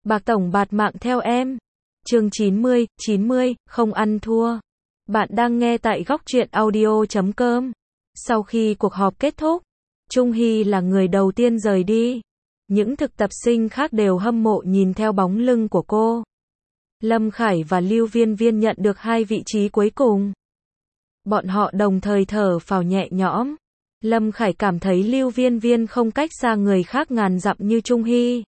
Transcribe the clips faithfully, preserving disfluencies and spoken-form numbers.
Bạc tổng bạt mạng theo em. Chương chín mươi, chín mươi, không ăn thua. Bạn đang nghe tại góc truyện audio chấm com. Sau khi cuộc họp kết thúc, Trung Hy là người đầu tiên rời đi. Những thực tập sinh khác đều hâm mộ nhìn theo bóng lưng của cô. Lâm Khải và Lưu Viên Viên nhận được hai vị trí cuối cùng. Bọn họ đồng thời thở phào nhẹ nhõm. Lâm Khải cảm thấy Lưu Viên Viên không cách xa người khác ngàn dặm như Trung Hy.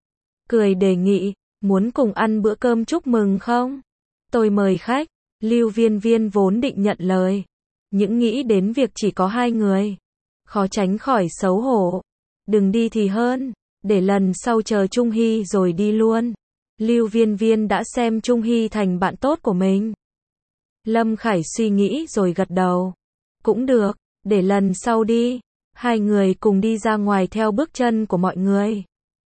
Cười đề nghị, muốn cùng ăn bữa cơm chúc mừng không? Tôi mời khách. Lưu Viên Viên vốn định nhận lời. Nhưng nghĩ đến việc chỉ có hai người, khó tránh khỏi xấu hổ. Đừng đi thì hơn, để lần sau chờ Trung Hy rồi đi luôn. Lưu Viên Viên đã xem Trung Hy thành bạn tốt của mình. Lâm Khải suy nghĩ rồi gật đầu. Cũng được, để lần sau đi. Hai người cùng đi ra ngoài theo bước chân của mọi người.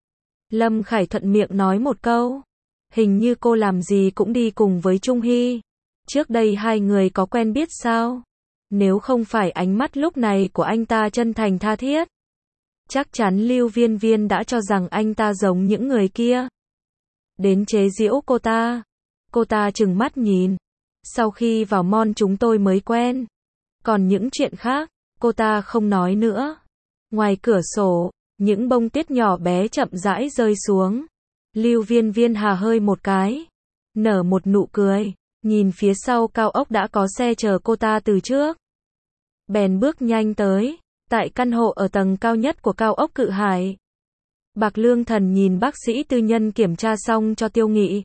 Lâm Khải thuận miệng nói một câu. Hình như cô làm gì cũng đi cùng với Trung Hy. Trước đây hai người có quen biết sao? Nếu không phải ánh mắt lúc này của anh ta chân thành tha thiết, chắc chắn Lưu Viên Viên đã cho rằng anh ta giống những người kia. Đến chế giễu cô ta. Cô ta trừng mắt nhìn. Sau khi vào mall chúng tôi mới quen. Còn những chuyện khác, cô ta không nói nữa. Ngoài cửa sổ, những bông tuyết nhỏ bé chậm rãi rơi xuống. Lưu Viên Viên hà hơi một cái, nở một nụ cười, nhìn phía sau cao ốc đã có xe chờ cô ta từ trước. Bèn bước nhanh tới, tại căn hộ ở tầng cao nhất của cao ốc Cự Hải. Bạc Lương Thần nhìn bác sĩ tư nhân kiểm tra xong cho Tiêu Nghị.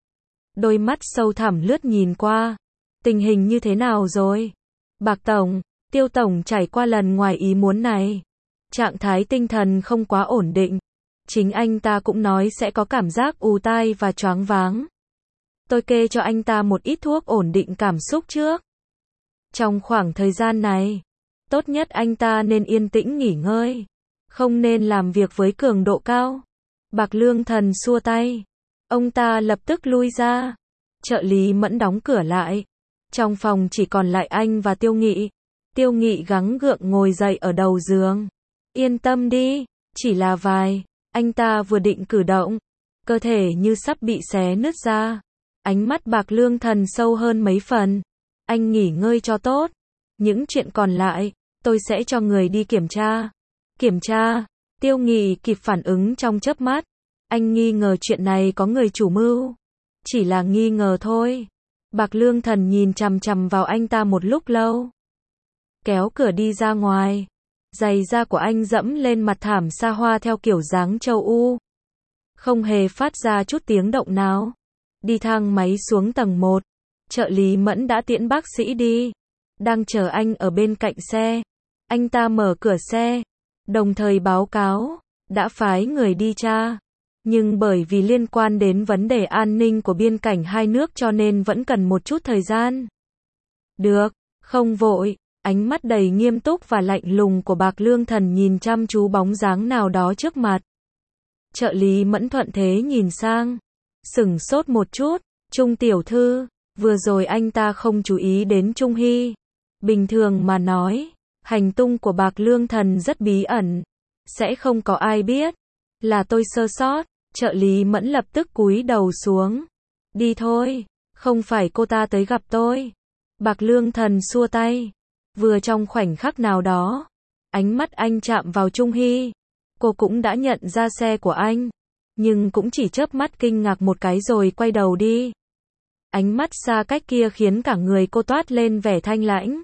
Đôi mắt sâu thẳm lướt nhìn qua. Tình hình như thế nào rồi? Bạc Tổng, Tiêu Tổng trải qua lần ngoài ý muốn này. Trạng thái tinh thần không quá ổn định. Chính anh ta cũng nói sẽ có cảm giác ù tai và choáng váng. Tôi kê cho anh ta một ít thuốc ổn định cảm xúc trước. Trong khoảng thời gian này, tốt nhất anh ta nên yên tĩnh nghỉ ngơi. Không nên làm việc với cường độ cao. Bạc Lương Thần xua tay. Ông ta lập tức lui ra. Trợ lý Mẫn đóng cửa lại. Trong phòng chỉ còn lại anh và Tiêu Nghị. Tiêu Nghị gắng gượng ngồi dậy ở đầu giường. Yên tâm đi, chỉ là vài. Anh ta vừa định cử động, cơ thể như sắp bị xé nứt ra. Ánh mắt Bạc Lương Thần sâu hơn mấy phần. Anh nghỉ ngơi cho tốt. Những chuyện còn lại, tôi sẽ cho người đi kiểm tra. Kiểm tra? Tiêu Nghị kịp phản ứng trong chớp mắt. Anh nghi ngờ chuyện này có người chủ mưu. Chỉ là nghi ngờ thôi. Bạc Lương Thần nhìn chằm chằm vào anh ta một lúc lâu. Kéo cửa đi ra ngoài. Giày da của anh dẫm lên mặt thảm sa hoa theo kiểu dáng châu U. Không hề phát ra chút tiếng động nào. Đi thang máy xuống tầng một. Trợ lý Mẫn đã tiễn bác sĩ đi. Đang chờ anh ở bên cạnh xe. Anh ta mở cửa xe. Đồng thời báo cáo. Đã phái người đi tra. Nhưng bởi vì liên quan đến vấn đề an ninh của biên cảnh hai nước cho nên vẫn cần một chút thời gian. Được, không vội. Ánh mắt đầy nghiêm túc và lạnh lùng của Bạc Lương Thần nhìn chăm chú bóng dáng nào đó trước mặt. Trợ lý Mẫn thuận thế nhìn sang. Sửng sốt một chút. Trung tiểu thư, vừa rồi anh ta không chú ý đến Trung Hy. Bình thường mà nói, hành tung của Bạc Lương Thần rất bí ẩn. Sẽ không có ai biết. Là tôi sơ sót. Trợ lý Mẫn lập tức cúi đầu xuống. Đi thôi, không phải cô ta tới gặp tôi. Bạc Lương Thần xua tay. Vừa trong khoảnh khắc nào đó, ánh mắt anh chạm vào Trung Hy. Cô cũng đã nhận ra xe của anh, nhưng cũng chỉ chớp mắt kinh ngạc một cái rồi quay đầu đi. Ánh mắt xa cách kia khiến cả người cô toát lên vẻ thanh lãnh.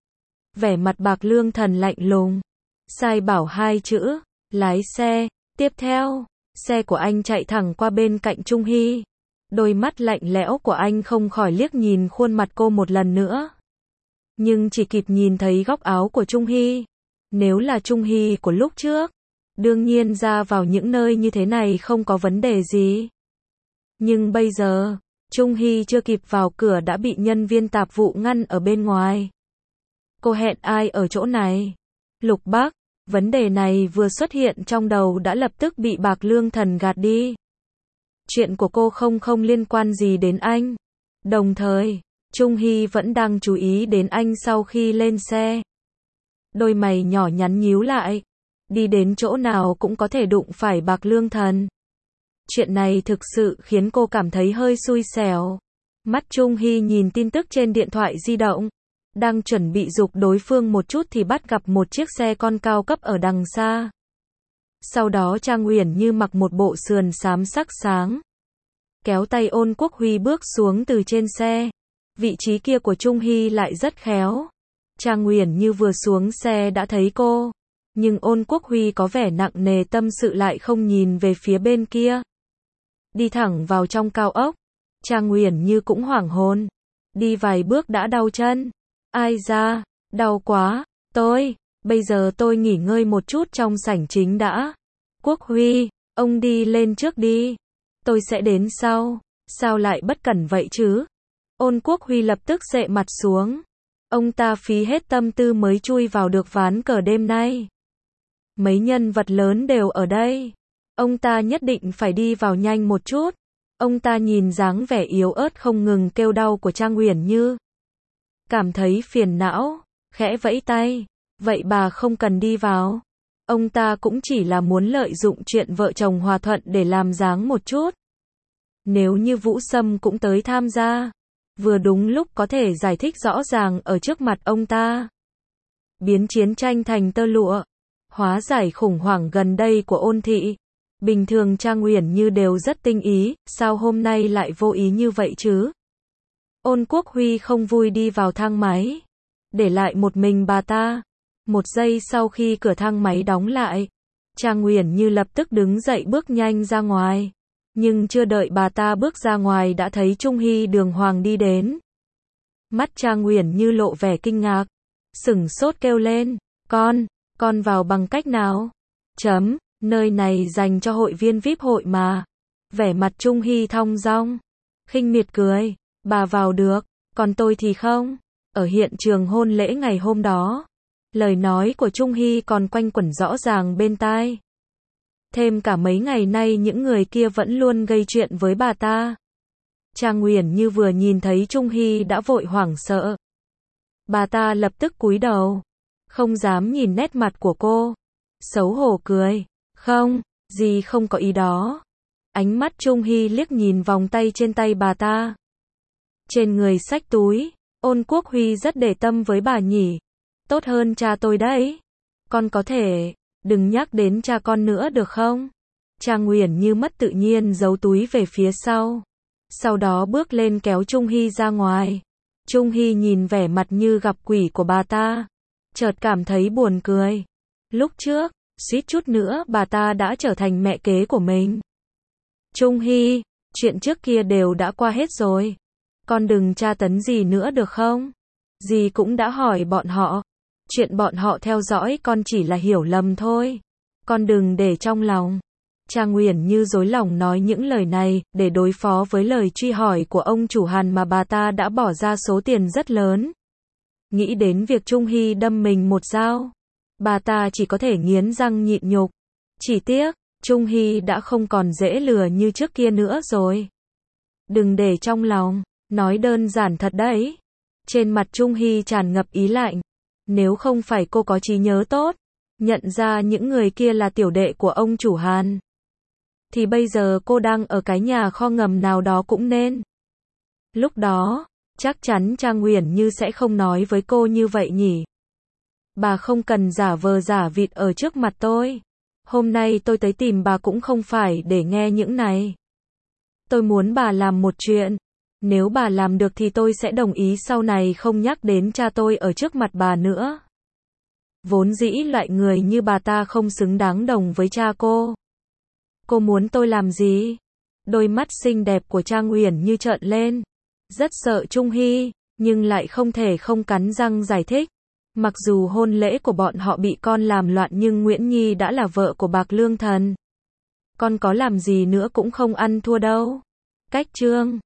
Vẻ mặt Bạc Lương Thần lạnh lùng. Sai bảo hai chữ, lái xe. Tiếp theo, xe của anh chạy thẳng qua bên cạnh Trung Hy. Đôi mắt lạnh lẽo của anh không khỏi liếc nhìn khuôn mặt cô một lần nữa. Nhưng chỉ kịp nhìn thấy góc áo của Trung Hy. Nếu là Trung Hy của lúc trước, đương nhiên ra vào những nơi như thế này không có vấn đề gì. Nhưng bây giờ, Trung Hy chưa kịp vào cửa đã bị nhân viên tạp vụ ngăn ở bên ngoài. Cô hẹn ai ở chỗ này? Lục Bắc. Vấn đề này vừa xuất hiện trong đầu đã lập tức bị Bạc Lương Thần gạt đi. Chuyện của cô không không liên quan gì đến anh. Đồng thời, Trung Hy vẫn đang chú ý đến anh sau khi lên xe. Đôi mày nhỏ nhắn nhíu lại. Đi đến chỗ nào cũng có thể đụng phải Bạc Lương Thần. Chuyện này thực sự khiến cô cảm thấy hơi xui xẻo. Mắt Trung Hy nhìn tin tức trên điện thoại di động. Đang chuẩn bị giục đối phương một chút thì bắt gặp một chiếc xe con cao cấp ở đằng xa. Sau đó Trang Uyển Như mặc một bộ sườn xám sắc sáng. Kéo tay Ôn Quốc Huy bước xuống từ trên xe. Vị trí kia của Trung Hy lại rất khéo. Trang Uyển Như vừa xuống xe đã thấy cô. Nhưng Ôn Quốc Huy có vẻ nặng nề tâm sự lại không nhìn về phía bên kia. Đi thẳng vào trong cao ốc. Trang Uyển Như cũng hoảng hồn. Đi vài bước đã đau chân. Ai da, đau quá, tôi, bây giờ tôi nghỉ ngơi một chút trong sảnh chính đã. Quốc Huy, ông đi lên trước đi. Tôi sẽ đến sau. Sao lại bất cẩn vậy chứ? Ôn Quốc Huy lập tức xệ mặt xuống. Ông ta phí hết tâm tư mới chui vào được ván cờ đêm nay. Mấy nhân vật lớn đều ở đây. Ông ta nhất định phải đi vào nhanh một chút. Ông ta nhìn dáng vẻ yếu ớt không ngừng kêu đau của Trang Uyển Như. Cảm thấy phiền não, khẽ vẫy tay. Vậy bà không cần đi vào. Ông ta cũng chỉ là muốn lợi dụng chuyện vợ chồng hòa thuận để làm dáng một chút. Nếu như Vũ Sâm cũng tới tham gia, vừa đúng lúc có thể giải thích rõ ràng ở trước mặt ông ta. Biến chiến tranh thành tơ lụa. Hóa giải khủng hoảng gần đây của Ôn thị. Bình thường Trang Uyển Như đều rất tinh ý, sao hôm nay lại vô ý như vậy chứ? Ôn Quốc Huy không vui đi vào thang máy. Để lại một mình bà ta. Một giây sau khi cửa thang máy đóng lại, Trang Uyển Như lập tức đứng dậy bước nhanh ra ngoài. Nhưng chưa đợi bà ta bước ra ngoài đã thấy Trung Hy đường hoàng đi đến. Mắt Trang Uyển Như lộ vẻ kinh ngạc. Sửng sốt kêu lên. Con, con vào bằng cách nào? Chấm, nơi này dành cho hội viên vi ai pi hội mà. Vẻ mặt Trung Hy thong dong. Khinh miệt cười. Bà vào được, còn tôi thì không. Ở hiện trường hôn lễ ngày hôm đó, lời nói của Trung Hy còn quanh quẩn rõ ràng bên tai. Thêm cả mấy ngày nay những người kia vẫn luôn gây chuyện với bà ta. Trang Uyển Như vừa nhìn thấy Trung Hy đã vội hoảng sợ. Bà ta lập tức cúi đầu, không dám nhìn nét mặt của cô. Xấu hổ cười. Không, gì không có ý đó. Ánh mắt Trung Hy liếc nhìn vòng tay trên tay bà ta. Trên người xách túi, Ôn Quốc Huy rất để tâm với bà nhỉ. Tốt hơn cha tôi đấy. Con có thể, đừng nhắc đến cha con nữa được không? Trang Uyển Như mất tự nhiên giấu túi về phía sau. Sau đó bước lên kéo Trung Hy ra ngoài. Trung Hy nhìn vẻ mặt như gặp quỷ của bà ta. Chợt cảm thấy buồn cười. Lúc trước, suýt chút nữa bà ta đã trở thành mẹ kế của mình. Trung Hy, chuyện trước kia đều đã qua hết rồi. Con đừng tra tấn gì nữa được không? Dì cũng đã hỏi bọn họ. Chuyện bọn họ theo dõi con chỉ là hiểu lầm thôi. Con đừng để trong lòng. Trang Uyển Như dối lòng nói những lời này để đối phó với lời truy hỏi của ông chủ Hàn mà bà ta đã bỏ ra số tiền rất lớn. Nghĩ đến việc Trung Hy đâm mình một dao, bà ta chỉ có thể nghiến răng nhịn nhục. Chỉ tiếc, Trung Hy đã không còn dễ lừa như trước kia nữa rồi. Đừng để trong lòng. Nói đơn giản thật đấy. Trên mặt Trung Hy tràn ngập ý lạnh. Nếu không phải cô có trí nhớ tốt, nhận ra những người kia là tiểu đệ của ông chủ Hàn, thì bây giờ cô đang ở cái nhà kho ngầm nào đó cũng nên. Lúc đó, chắc chắn Trang Uyển Như sẽ không nói với cô như vậy nhỉ. Bà không cần giả vờ giả vịt ở trước mặt tôi. Hôm nay tôi tới tìm bà cũng không phải để nghe những này. Tôi muốn bà làm một chuyện. Nếu bà làm được thì tôi sẽ đồng ý sau này không nhắc đến cha tôi ở trước mặt bà nữa. Vốn dĩ loại người như bà ta không xứng đáng đồng với cha cô. Cô muốn tôi làm gì? Đôi mắt xinh đẹp của Trang Uyển Như trợn lên. Rất sợ Trung Hy, nhưng lại không thể không cắn răng giải thích. Mặc dù hôn lễ của bọn họ bị con làm loạn nhưng Nguyễn Nhi đã là vợ của Bạc Lương Thần. Con có làm gì nữa cũng không ăn thua đâu. Cách Trương